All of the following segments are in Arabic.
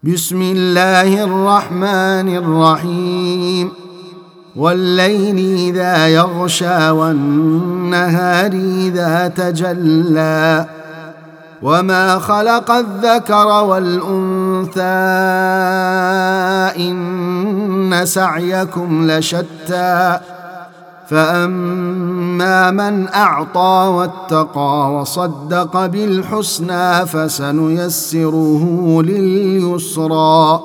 بسم الله الرحمن الرحيم والليل إذا يغشى والنهار إذا تجلى وما خلق الذكر والأنثى إن سعيكم لشتى فأما من أعطى واتقى وصدق بالحسنى فسنيسره لليسرى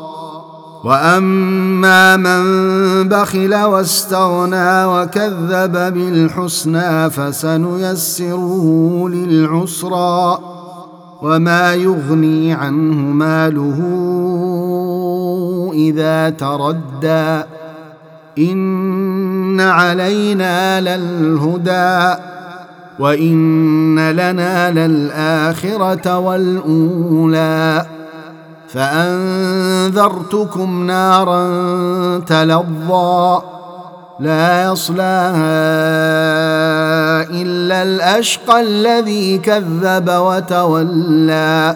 وأما من بخل واستغنى وكذب بالحسنى فسنيسره للعسرى وما يغني عنه ماله إذا تردى إن علينا للهدى وإن لنا للآخرة والأولى فأنذرتكم نارا تلظى لا يصلاها إلا الأشقى الذي كذب وتولى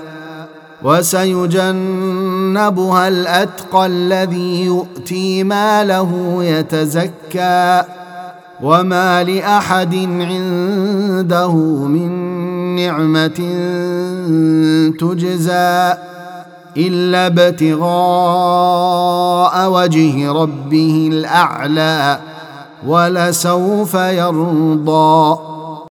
وسيجنبها الأتقى الذي يؤتي ماله يتزكى وما لأحد عنده من نعمة تجزى إلا ابتغاء وجه ربه الأعلى ولسوف يرضى.